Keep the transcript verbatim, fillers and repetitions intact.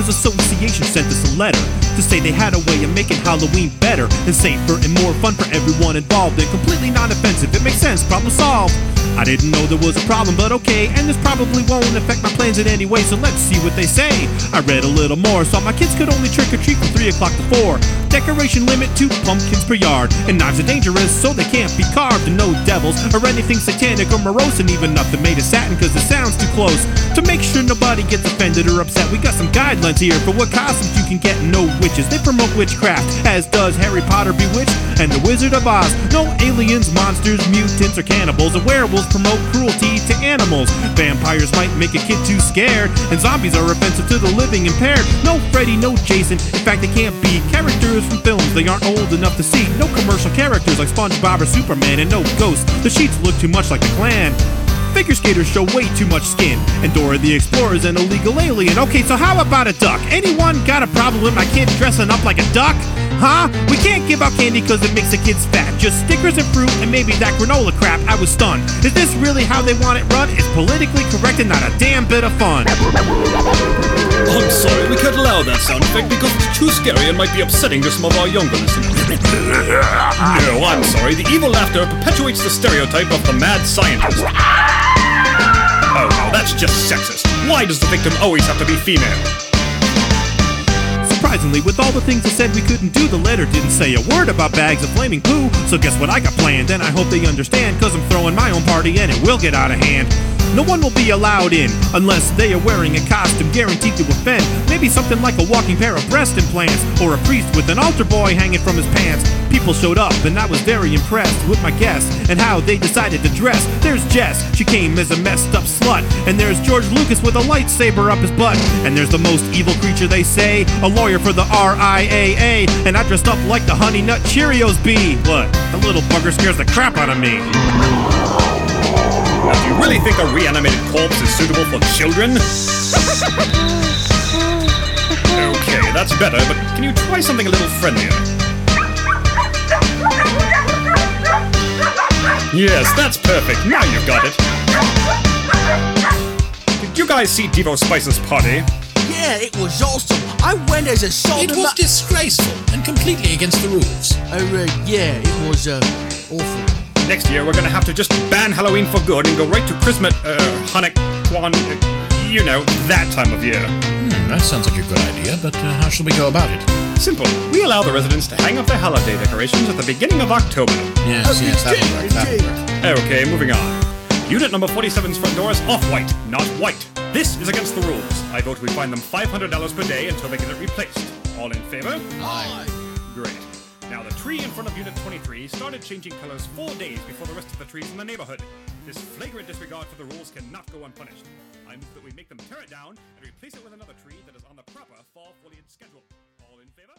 Homeowners Association sent us a letter to say they had a way of making Halloween better and safer and more fun for everyone involved and completely non-offensive. It makes sense, problem solved. I didn't know there was a problem, but okay, and this probably won't affect my plans in any way, so let's see what they say. I read a little more, saw my kids could only trick-or-treat from three o'clock to four. Decoration limit two pumpkins per yard, and knives are dangerous, so they can't be carved. And no devils, or anything satanic or morose, and even nothing made of satin, cause it sounds too close. To make sure nobody gets offended or upset, we got some guidelines here for what costumes you can get and no witches. They promote witchcraft, as does Harry Potter Bewitched and The Wizard of Oz. No aliens, monsters, mutants, or cannibals, and werewolves promote cruelty to animals. Vampires might make a kid too scared, and zombies are offensive to the living impaired. No Freddy, no Jason, in fact they can't be characters from films they aren't old enough to see. No commercial characters like SpongeBob or Superman, and no ghosts. The sheets look too much like the Klan. Figure skaters show way too much skin, and Dora the Explorer's an illegal alien. Okay, so how about a duck? Anyone got a problem with my kid dressing up like a duck? Huh? We can't give out candy cause it makes the kids fat. Just stickers and fruit and maybe that granola crap. I was stunned. Is this really how they want it run? It's politically correct and not a damn bit of fun. I'm sorry, we can't allow that sound effect because it's too scary and might be upsetting to some of our younger listeners. No, I'm sorry. The evil laughter perpetuates the stereotype of the mad scientist. Oh no, that's just sexist. Why does the victim always have to be female? Surprisingly, with all the things I said we couldn't do, the letter didn't say a word about bags of flaming poo. So guess what I got planned, and I hope they understand, cause I'm throwing my own party and it will get out of hand. No one will be allowed in unless they are wearing a costume guaranteed to offend. Maybe something like a walking pair of breast implants, or a priest with an altar boy hanging from his pants. People showed up and I was very impressed with my guests and how they decided to dress. There's Jess, she came as a messed up slut. And there's George Lucas with a lightsaber up his butt. And there's the most evil creature they say, a lawyer for the R I A A. And I dressed up like the Honey Nut Cheerios bee. What? The little bugger scares the crap out of me. Now, do you really think a reanimated corpse is suitable for children? Okay, that's better, but can you try something a little friendlier? Yes, that's perfect. Now you've got it. Did you guys see Devo Spice's party? Yeah, it was awesome. I went as a salt. It was disgraceful and completely against the rules. Oh, uh, yeah, it was uh, awful. Next year, we're gonna have to just ban Halloween for good and go right to Christmas, uh, Hanukkah, Kwan, uh, you know, that time of year. Hmm, that sounds like a good idea, but uh, how shall we go about it? Simple. We allow the residents to hang up their holiday decorations at the beginning of October. Yes, Oh, yes, that'll indeed, work, that'll work. Okay, moving on. Unit number forty-seven's front door is off-white, not white. This is against the rules. I vote we fine them five hundred dollars per day until they get it replaced. All in favor? Aye. Great. Now, the tree in front of Unit twenty-three started changing colors four days before the rest of the trees in the neighborhood. This flagrant disregard for the rules cannot go unpunished. I move that we make them tear it down and replace it with another tree that is on the proper fall foliage schedule. All in favor?